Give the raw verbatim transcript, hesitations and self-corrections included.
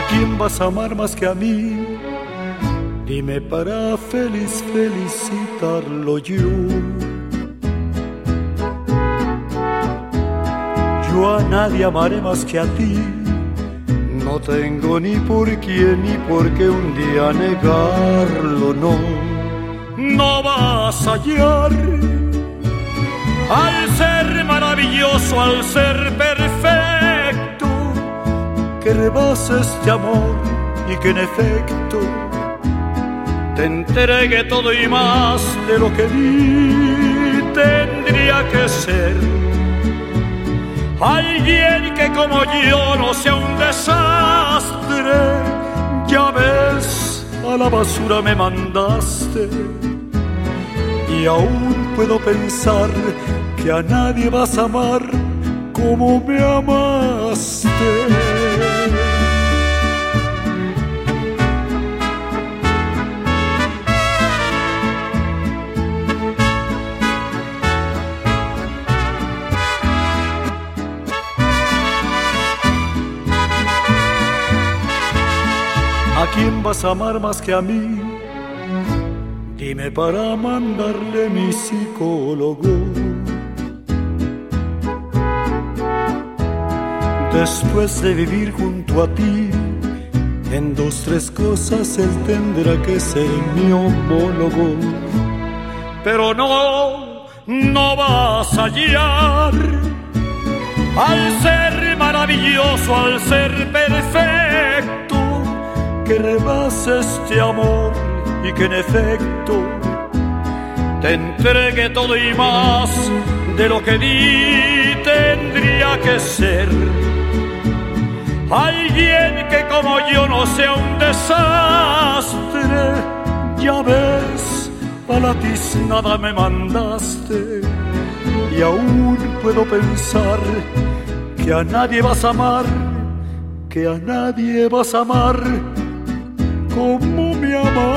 quién vas a amar más que a mí? Dime para feliz felicitarlo yo. Yo a nadie amaré más que a ti. No tengo ni por quién ni por qué un día negarlo, no. No vas a hallar al ser maravilloso, al ser perfecto, que rebasa este amor y que en efecto te entregue todo y más de lo que di. Tendría que ser alguien que como yo no sea un desastre. Ya ves, a la basura me mandaste y aún puedo pensar que a nadie vas a amar como me amaste. ¿A quién vas a amar más que a mí? Dime para mandarle mi psicólogo. Después de vivir junto a ti, en dos, tres cosas él tendrá que ser mi homólogo. Pero no, no vas a hallar al ser maravilloso, al ser perfecto, que rebasa este amor y que en efecto te entregue todo y más de lo que di. Tendría que ser alguien que como yo no sea un desastre. Ya ves, a la tiznada me mandaste y aún puedo pensar que a nadie vas a amar, que a nadie vas a amar como me amas.